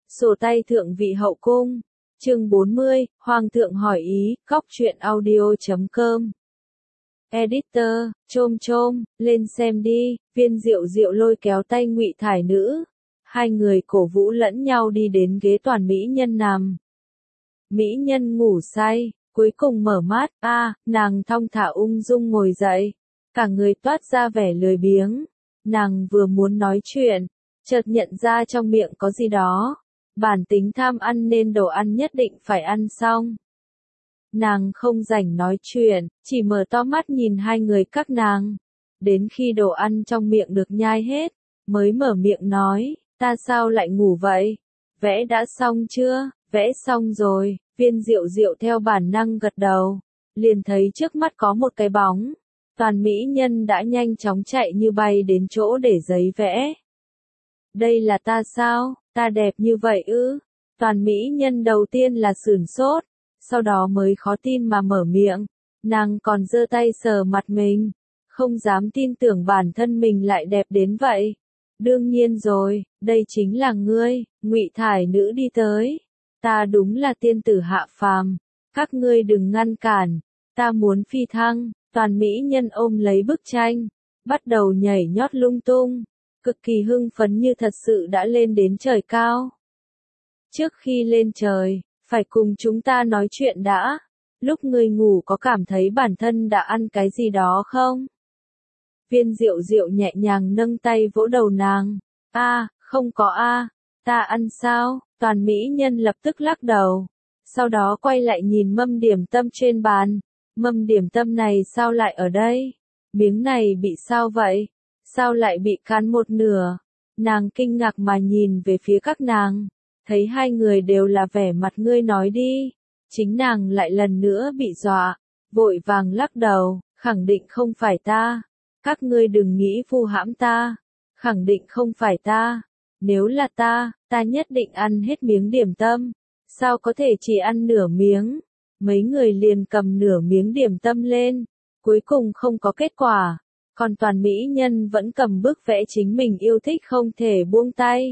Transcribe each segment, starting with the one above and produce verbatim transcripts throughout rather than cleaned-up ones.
Sổ tay thượng vị hậu cung. Chương bốn mươi, Hoàng thượng hỏi ý, góc truyện audio chấm com. Editor, chôm chôm, lên xem đi. Viên Diệu Diệu lôi kéo tay Ngụy Thải Nữ. Hai người cổ vũ lẫn nhau đi đến ghế toàn mỹ nhân nằm. Mỹ nhân ngủ say, cuối cùng mở mắt, a, à, nàng thong thả ung dung ngồi dậy. Cả người toát ra vẻ lười biếng. Nàng vừa muốn nói chuyện, chợt nhận ra trong miệng có gì đó. Bản tính tham ăn nên đồ ăn nhất định phải ăn xong. Nàng không rảnh nói chuyện, chỉ mở to mắt nhìn hai người các nàng. Đến khi đồ ăn trong miệng được nhai hết, mới mở miệng nói, ta sao lại ngủ vậy? Vẽ đã xong chưa? Vẽ xong rồi. Viên Diệu Diệu theo bản năng gật đầu, liền thấy trước mắt có một cái bóng. Toàn mỹ nhân đã nhanh chóng chạy như bay đến chỗ để giấy vẽ. Đây là ta sao? Ta đẹp như vậy ư? Toàn mỹ nhân đầu tiên là sửng sốt, sau đó mới khó tin mà mở miệng. Nàng còn giơ tay sờ mặt mình, không dám tin tưởng bản thân mình lại đẹp đến vậy. Đương nhiên rồi, đây chính là ngươi. Ngụy Thải Nữ đi tới. Ta đúng là tiên tử hạ phàm, các ngươi đừng ngăn cản, ta muốn phi thăng. Toàn mỹ nhân ôm lấy bức tranh, bắt đầu nhảy nhót lung tung, cực kỳ hưng phấn như thật sự đã lên đến trời cao. Trước khi lên trời, phải cùng chúng ta nói chuyện đã. Lúc ngươi ngủ có cảm thấy bản thân đã ăn cái gì đó không? Viên Diệu Diệu nhẹ nhàng nâng tay vỗ đầu nàng. A, không có a, ta ăn sao? Toàn mỹ nhân lập tức lắc đầu. Sau đó quay lại nhìn mâm điểm tâm trên bàn. Mâm điểm tâm này sao lại ở đây? Miếng này bị sao vậy? Sao lại bị cắn một nửa? Nàng kinh ngạc mà nhìn về phía các nàng. Thấy hai người đều là vẻ mặt ngươi nói đi. Chính nàng lại lần nữa bị dọa. Vội vàng lắc đầu, khẳng định không phải ta. Các ngươi đừng nghĩ vu hãm ta. Khẳng định không phải ta. Nếu là ta, ta nhất định ăn hết miếng điểm tâm. Sao có thể chỉ ăn nửa miếng? Mấy người liền cầm nửa miếng điểm tâm lên. Cuối cùng không có kết quả. Còn toàn mỹ nhân vẫn cầm bức vẽ chính mình yêu thích không thể buông tay.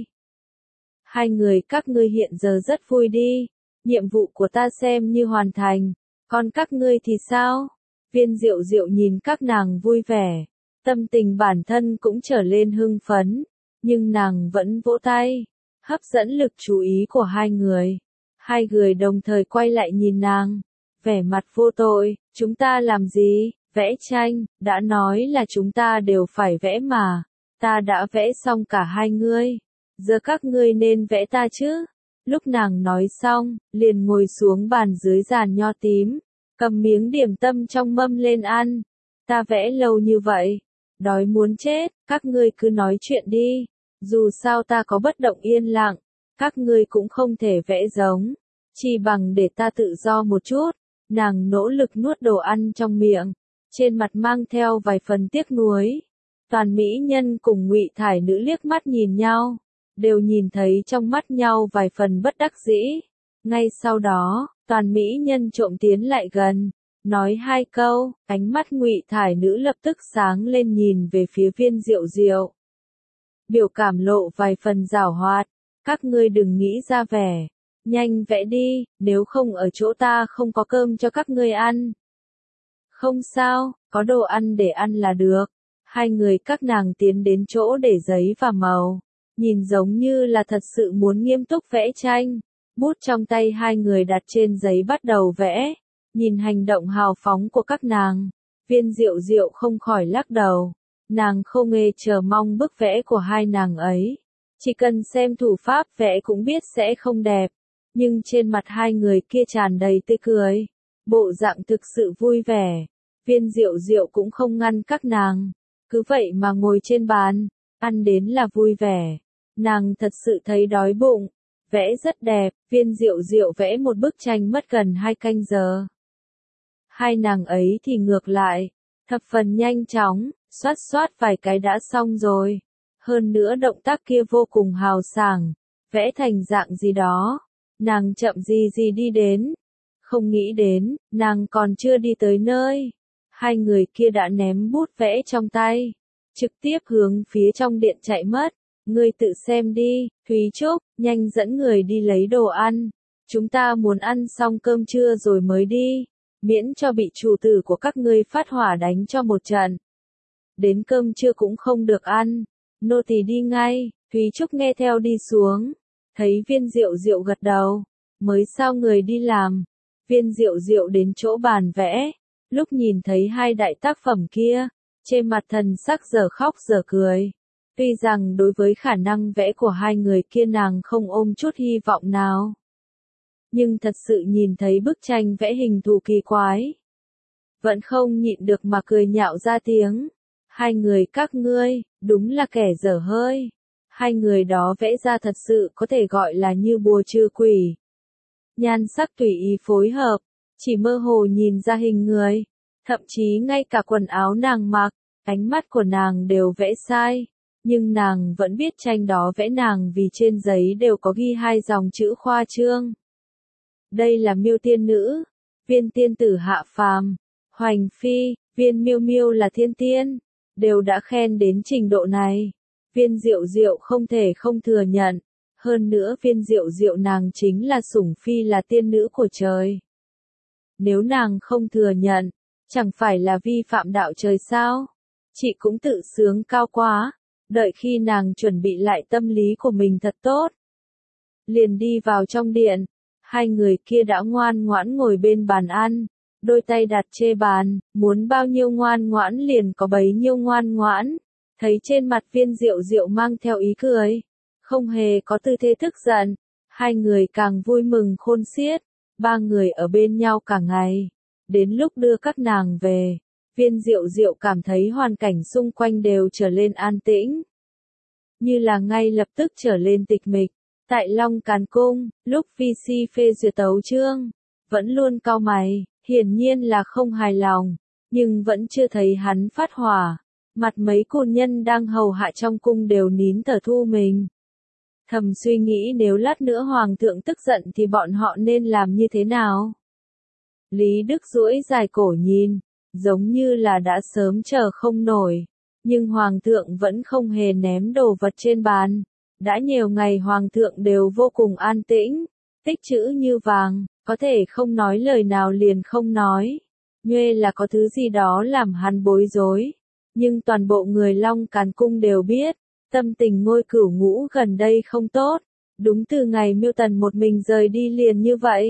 Hai người các ngươi hiện giờ rất vui đi. Nhiệm vụ của ta xem như hoàn thành. Còn các ngươi thì sao? Viên Diệu Diệu nhìn các nàng vui vẻ. Tâm tình bản thân cũng trở lên hưng phấn. Nhưng nàng vẫn vỗ tay. Hấp dẫn lực chú ý của hai người. Hai người đồng thời quay lại nhìn nàng. Vẻ mặt vô tội, chúng ta làm gì? Vẽ tranh, đã nói là chúng ta đều phải vẽ mà. Ta đã vẽ xong cả hai ngươi. Giờ các ngươi nên vẽ ta chứ? Lúc nàng nói xong, liền ngồi xuống bàn dưới giàn nho tím. Cầm miếng điểm tâm trong mâm lên ăn. Ta vẽ lâu như vậy. Đói muốn chết, các ngươi cứ nói chuyện đi. Dù sao ta có bất động yên lặng. Các ngươi cũng không thể vẽ giống. Chỉ bằng để ta tự do một chút. Nàng nỗ lực nuốt đồ ăn trong miệng. Trên mặt mang theo vài phần tiếc nuối. Toàn mỹ nhân cùng Ngụy Thải Nữ liếc mắt nhìn nhau. Đều nhìn thấy trong mắt nhau vài phần bất đắc dĩ. Ngay sau đó, toàn mỹ nhân trộm tiến lại gần. Nói hai câu, ánh mắt Ngụy Thải Nữ lập tức sáng lên nhìn về phía Viên Diệu Diệu. Biểu cảm lộ vài phần giảo hoạt. Các ngươi đừng nghĩ ra vẻ. Nhanh vẽ đi, nếu không ở chỗ ta không có cơm cho các ngươi ăn. Không sao, có đồ ăn để ăn là được. Hai người các nàng tiến đến chỗ để giấy và màu. Nhìn giống như là thật sự muốn nghiêm túc vẽ tranh. Bút trong tay hai người đặt trên giấy bắt đầu vẽ. Nhìn hành động hào phóng của các nàng. Viên Diệu Diệu không khỏi lắc đầu. Nàng không hề chờ mong bức vẽ của hai nàng ấy. Chỉ cần xem thủ pháp vẽ cũng biết sẽ không đẹp. Nhưng trên mặt hai người kia tràn đầy tươi cười. Bộ dạng thực sự vui vẻ. Viên Diệu Diệu cũng không ngăn các nàng. Cứ vậy mà ngồi trên bàn. Ăn đến là vui vẻ. Nàng thật sự thấy đói bụng. Vẽ rất đẹp. Viên Diệu Diệu vẽ một bức tranh mất gần hai canh giờ. Hai nàng ấy thì ngược lại. Thập phần nhanh chóng. Xoát xoát vài cái đã xong rồi. Hơn nữa động tác kia vô cùng hào sảng. Vẽ thành dạng gì đó. Nàng chậm gì gì đi đến. Không nghĩ đến, nàng còn chưa đi tới nơi. Hai người kia đã ném bút vẽ trong tay. Trực tiếp hướng phía trong điện chạy mất. Ngươi tự xem đi, Thúy Trúc, nhanh dẫn người đi lấy đồ ăn. Chúng ta muốn ăn xong cơm trưa rồi mới đi, miễn cho bị chủ tử của các ngươi phát hỏa đánh cho một trận. Đến cơm trưa cũng không được ăn, nô tỳ đi ngay. Thúy Trúc nghe theo đi xuống, thấy Viên Diệu Diệu gật đầu, mới sao người đi làm. Viên Diệu Diệu đến chỗ bàn vẽ, lúc nhìn thấy hai đại tác phẩm kia, trên mặt thần sắc giờ khóc giờ cười. Tuy rằng đối với khả năng vẽ của hai người kia nàng không ôm chút hy vọng nào, nhưng thật sự nhìn thấy bức tranh vẽ hình thù kỳ quái, vẫn không nhịn được mà cười nhạo ra tiếng. Hai người các ngươi, đúng là kẻ dở hơi. Hai người đó vẽ ra thật sự có thể gọi là như bùa trừ quỷ. Nhan sắc tùy ý phối hợp, chỉ mơ hồ nhìn ra hình người, thậm chí ngay cả quần áo nàng mặc, ánh mắt của nàng đều vẽ sai. Nhưng nàng vẫn biết tranh đó vẽ nàng vì trên giấy đều có ghi hai dòng chữ khoa trương. Đây là Miêu tiên nữ, Viên tiên tử hạ phàm, Hoành phi, Viên miêu miêu là thiên tiên, đều đã khen đến trình độ này. Viên Diệu Diệu không thể không thừa nhận, hơn nữa Viên Diệu Diệu nàng chính là sủng phi là tiên nữ của trời. Nếu nàng không thừa nhận, chẳng phải là vi phạm đạo trời sao? Chị cũng tự sướng cao quá, đợi khi nàng chuẩn bị lại tâm lý của mình thật tốt. Liền đi vào trong điện, hai người kia đã ngoan ngoãn ngồi bên bàn ăn, đôi tay đặt chê bàn, muốn bao nhiêu ngoan ngoãn liền có bấy nhiêu ngoan ngoãn. Thấy trên mặt Viên Diệu Diệu mang theo ý cười, không hề có tư thế tức giận, hai người càng vui mừng khôn xiết. Ba người ở bên nhau cả ngày, đến lúc đưa các nàng về, Viên Diệu Diệu cảm thấy hoàn cảnh xung quanh đều trở lên an tĩnh, như là ngay lập tức trở lên tịch mịch. Tại Long Càn Cung, lúc vi si phê duyệt tấu chương, vẫn luôn cau mày, hiển nhiên là không hài lòng, nhưng vẫn chưa thấy hắn phát hỏa. Mặt mấy côn nhân đang hầu hạ trong cung đều nín thở thu mình. Thầm suy nghĩ nếu lát nữa hoàng thượng tức giận thì bọn họ nên làm như thế nào? Lý Đức duỗi dài cổ nhìn, giống như là đã sớm chờ không nổi. Nhưng hoàng thượng vẫn không hề ném đồ vật trên bàn. Đã nhiều ngày hoàng thượng đều vô cùng an tĩnh, tích chữ như vàng, có thể không nói lời nào liền không nói. Nhuê là có thứ gì đó làm hắn bối rối. Nhưng toàn bộ người Long Càn Cung đều biết, tâm tình Ngôi Cửu Ngũ gần đây không tốt, đúng từ ngày Miêu Tần một mình rời đi liền như vậy.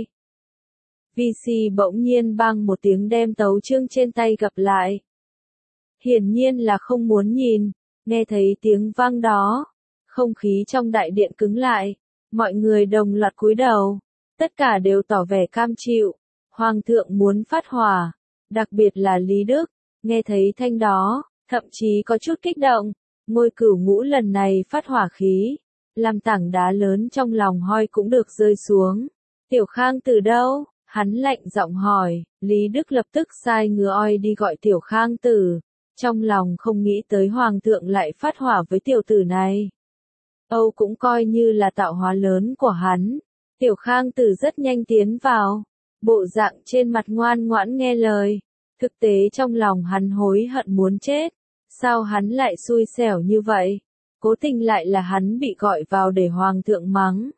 vi si bỗng nhiên bang một tiếng đem tấu chương trên tay gập lại. Hiển nhiên là không muốn nhìn, nghe thấy tiếng vang đó, không khí trong đại điện cứng lại, mọi người đồng loạt cúi đầu, tất cả đều tỏ vẻ cam chịu. Hoàng thượng muốn phát hỏa, đặc biệt là Lý Đức, nghe thấy thanh đó, thậm chí có chút kích động. Ngôi Cửu Ngũ lần này phát hỏa khí, làm tảng đá lớn trong lòng hoi cũng được rơi xuống. Tiểu Khang từ đâu? Hắn lạnh giọng hỏi. Lý Đức lập tức sai ngựa oi đi gọi Tiểu Khang Tử, trong lòng không nghĩ tới hoàng thượng lại phát hỏa với tiểu tử này. Âu cũng coi như là tạo hóa lớn của hắn. Tiểu Khang Tử rất nhanh tiến vào, bộ dạng trên mặt ngoan ngoãn nghe lời. Thực tế trong lòng hắn hối hận muốn chết. Sao hắn lại xui xẻo như vậy? Cố tình lại là hắn bị gọi vào để hoàng thượng mắng.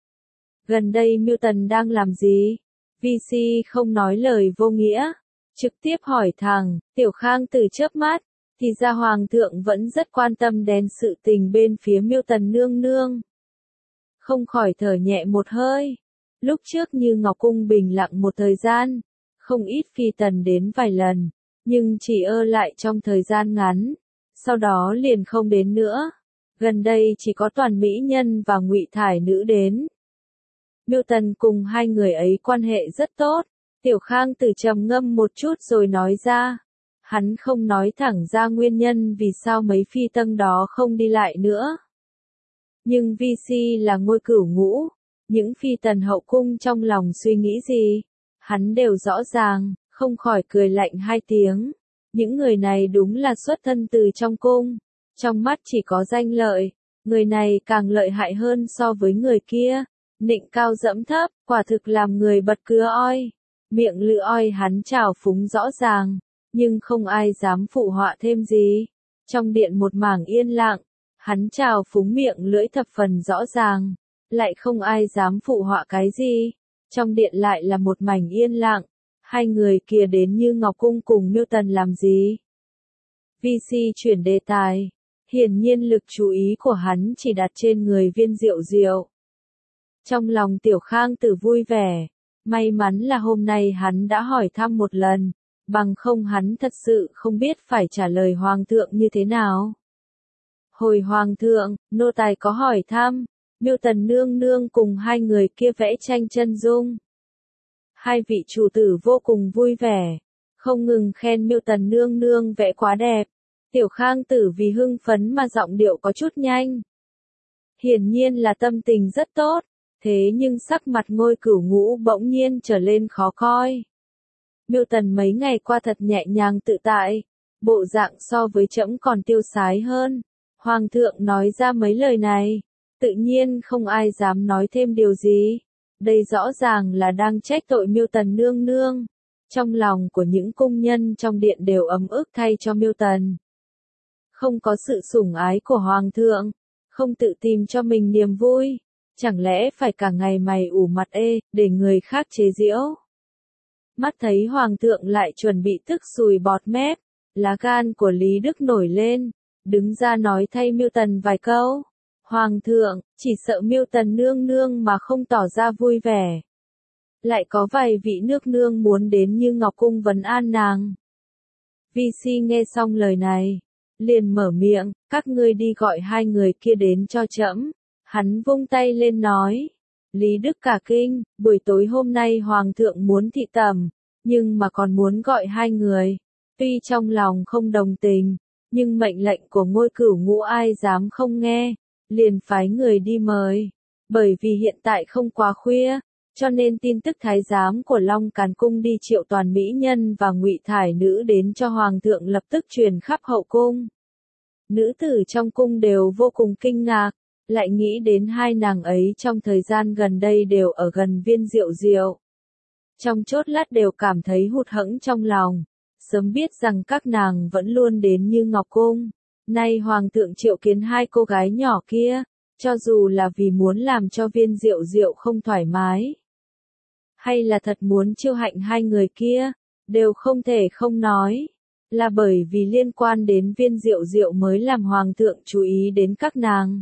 Gần đây Miêu Tần đang làm gì? vi si không nói lời vô nghĩa, trực tiếp hỏi thẳng. Tiểu Khang Tử chớp mắt, thì ra hoàng thượng vẫn rất quan tâm đến sự tình bên phía Miêu Tần nương nương. Không khỏi thở nhẹ một hơi. Lúc trước như Ngọc Cung bình lặng một thời gian, không ít phi tần đến vài lần, nhưng chỉ ơ lại trong thời gian ngắn, sau đó liền không đến nữa. Gần đây chỉ có toàn mỹ nhân và ngụy thải nữ đến. Miêu Tần cùng hai người ấy quan hệ rất tốt. Tiểu Khang Tử trầm ngâm một chút rồi nói ra. Hắn không nói thẳng ra nguyên nhân vì sao mấy phi tâng đó không đi lại nữa. Nhưng vi si là Ngôi Cửu Ngũ, những phi tần hậu cung trong lòng suy nghĩ gì, hắn đều rõ ràng, không khỏi cười lạnh hai tiếng. Những người này đúng là xuất thân từ trong cung, trong mắt chỉ có danh lợi, người này càng lợi hại hơn so với người kia, nịnh cao dẫm thấp, quả thực làm người bật cứa oi. Miệng lưỡi oi hắn trào phúng rõ ràng, nhưng không ai dám phụ họa thêm gì. Trong điện một mảng yên lặng, Hắn trào phúng miệng lưỡi thập phần rõ ràng, lại không ai dám phụ họa cái gì. Trong điện lại là một mảnh yên lặng, hai người kia đến Như Ngọc Cung cùng Milton làm gì? vê xê chuyển đề tài, hiển nhiên lực chú ý của hắn chỉ đặt trên người Viên Diệu Diệu. Trong lòng Tiểu Khang Tử vui vẻ, may mắn là hôm nay hắn đã hỏi thăm một lần, bằng không hắn thật sự không biết phải trả lời Hoàng thượng như thế nào. Hồi Hoàng thượng, nô tài có hỏi thăm, Milton nương nương cùng hai người kia vẽ tranh chân dung. Hai vị chủ tử vô cùng vui vẻ, không ngừng khen Milton nương nương vẽ quá đẹp. Tiểu Khang Tử vì hưng phấn mà giọng điệu có chút nhanh. Hiển nhiên là tâm tình rất tốt, thế nhưng sắc mặt Ngôi Cửu Ngũ bỗng nhiên trở lên khó coi. Milton mấy ngày qua thật nhẹ nhàng tự tại, bộ dạng so với trẫm còn tiêu sái hơn. Hoàng thượng nói ra mấy lời này, tự nhiên không ai dám nói thêm điều gì. Đây rõ ràng là đang trách tội Milton nương nương. Trong lòng của những cung nhân trong điện đều ấm ức thay cho Milton. Không có sự sủng ái của Hoàng thượng, không tự tìm cho mình niềm vui, chẳng lẽ phải cả ngày mày ủ mặt ê, để người khác chế giễu. Mắt thấy Hoàng thượng lại chuẩn bị tức sùi bọt mép, lá gan của Lý Đức nổi lên, đứng ra nói thay Milton vài câu. Hoàng thượng, chỉ sợ Milton nương nương mà không tỏ ra vui vẻ. Lại có vài vị nước nương muốn đến Như Ngọc Cung vấn an nàng. vê xê nghe xong lời này, liền mở miệng, các ngươi đi gọi hai người kia đến cho trẫm. Hắn vung tay lên nói. Lý Đức cả kinh, buổi tối hôm nay Hoàng thượng muốn thị tẩm, nhưng mà còn muốn gọi hai người. Tuy trong lòng không đồng tình, nhưng mệnh lệnh của Ngôi Cửu Ngũ ai dám không nghe, liền phái người đi mời. Bởi vì hiện tại không quá khuya, cho nên tin tức thái giám của Long Càn Cung đi triệu toàn mỹ nhân và ngụy thải nữ đến cho Hoàng thượng lập tức truyền khắp hậu cung. Nữ tử trong cung đều vô cùng kinh ngạc, lại nghĩ đến hai nàng ấy trong thời gian gần đây đều ở gần Viên Diệu Diệu. Trong chốt lát đều cảm thấy hụt hẫng trong lòng, sớm biết rằng các nàng vẫn luôn đến Như Ngọc Cung. Nay Hoàng thượng triệu kiến hai cô gái nhỏ kia, cho dù là vì muốn làm cho Viên Diệu Diệu không thoải mái, hay là thật muốn chiêu hạnh hai người kia, đều không thể không nói. Là bởi vì liên quan đến Viên Diệu Diệu mới làm Hoàng thượng chú ý đến các nàng.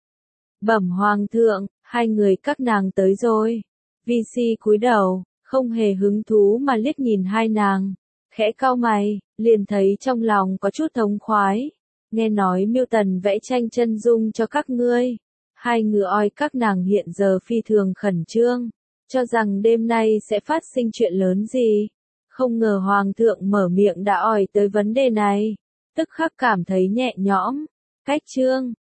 Bẩm Hoàng thượng, hai người các nàng tới rồi. vê xê cúi đầu, không hề hứng thú mà liếc nhìn hai nàng, khẽ cau mày, liền thấy trong lòng có chút thống khoái. Nghe nói Milton vẽ tranh chân dung cho các ngươi. Hai ngựa oi các nàng hiện giờ phi thường khẩn trương, cho rằng đêm nay sẽ phát sinh chuyện lớn gì. Không ngờ Hoàng thượng mở miệng đã ỏi tới vấn đề này, tức khắc cảm thấy nhẹ nhõm. Cách chương